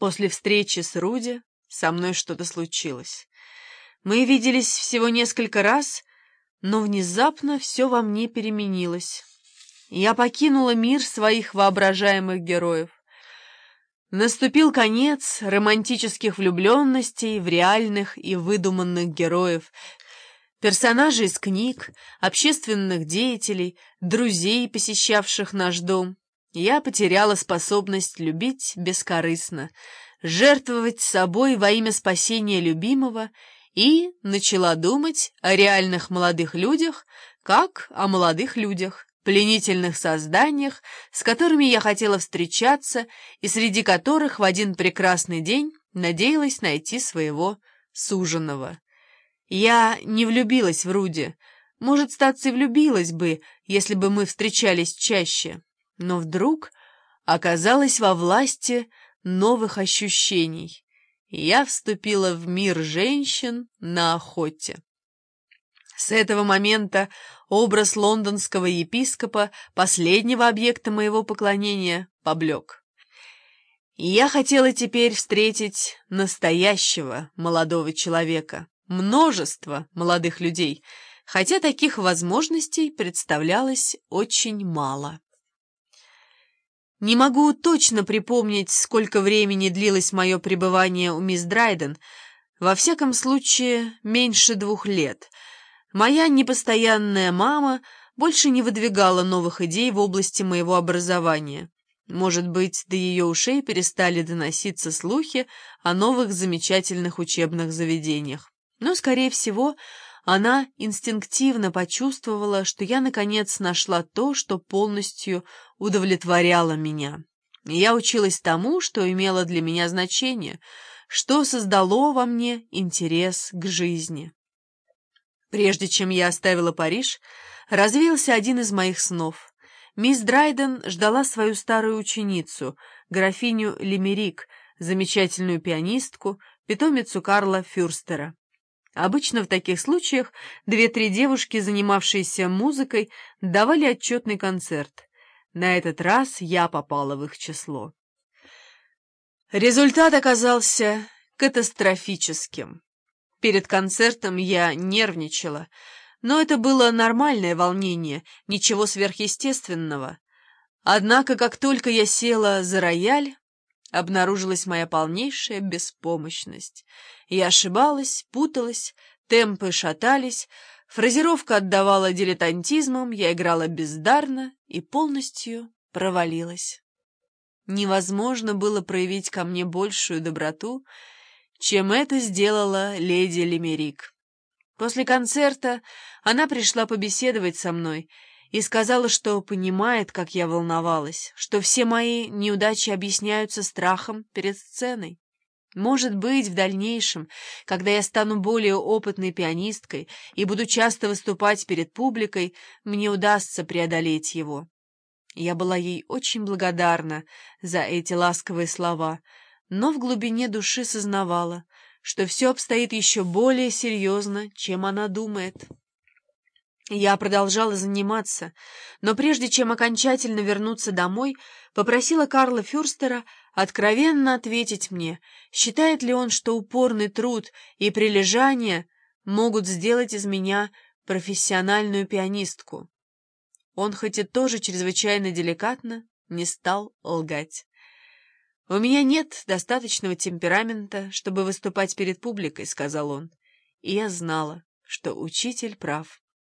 После встречи с Руди со мной что-то случилось. Мы виделись всего несколько раз, но внезапно все во мне переменилось. Я покинула мир своих воображаемых героев. Наступил конец романтических влюбленностей в реальных и выдуманных героев, персонажей из книг, общественных деятелей, друзей, посещавших наш дом. Я потеряла способность любить бескорыстно, жертвовать собой во имя спасения любимого и начала думать о реальных молодых людях, как о молодых людях, пленительных созданиях, с которыми я хотела встречаться и среди которых в один прекрасный день надеялась найти своего суженого. Я не влюбилась в Руди, может, статься и влюбилась бы, если бы мы встречались чаще, но вдруг оказалась во власти новых ощущений. Я вступила в мир женщин на охоте. С этого момента образ лондонского епископа, последнего объекта моего поклонения, поблек. Я хотела теперь встретить настоящего молодого человека, множество молодых людей, хотя таких возможностей представлялось очень мало. Не могу точно припомнить, сколько времени длилось мое пребывание у мисс Драйден, во всяком случае, меньше 2 лет. Моя непостоянная мама больше не выдвигала новых идей в области моего образования. Может быть, до ее ушей перестали доноситься слухи о новых замечательных учебных заведениях. Но, скорее всего, она инстинктивно почувствовала, что я, наконец, нашла то, что полностью удовлетворяло меня. Я училась тому, что имело для меня значение, что создало во мне интерес к жизни. Прежде чем я оставила Париж, развеялся один из моих снов. Мисс Драйден ждала свою старую ученицу, графиню Лимерик, замечательную пианистку, питомицу Карла Фюрстера. Обычно в таких случаях 2-3 девушки, занимавшиеся музыкой, давали отчетный концерт. На этот раз я попала в их число. Результат оказался катастрофическим. Перед концертом я нервничала, но это было нормальное волнение, ничего сверхъестественного. Однако, как только я села за рояль, обнаружилась моя полнейшая беспомощность. Я ошибалась, путалась, темпы шатались, фразировка отдавала дилетантизмом, я играла бездарно и полностью провалилась. Невозможно было проявить ко мне большую доброту, чем это сделала леди Лимерик. После концерта она пришла побеседовать со мной и сказала, что понимает, как я волновалась, что все мои неудачи объясняются страхом перед сценой. Может быть, в дальнейшем, когда я стану более опытной пианисткой и буду часто выступать перед публикой, мне удастся преодолеть его. Я была ей очень благодарна за эти ласковые слова, но в глубине души сознавала, что все обстоит еще более серьезно, чем она думает. Я продолжала заниматься, но прежде чем окончательно вернуться домой, попросила Карла Фюрстера откровенно ответить мне, считает ли он, что упорный труд и прилежание могут сделать из меня профессиональную пианистку. Он, хоть и тоже чрезвычайно деликатно, не стал лгать. «У меня нет достаточного темперамента, чтобы выступать перед публикой», — сказал он, и я знала, что учитель прав.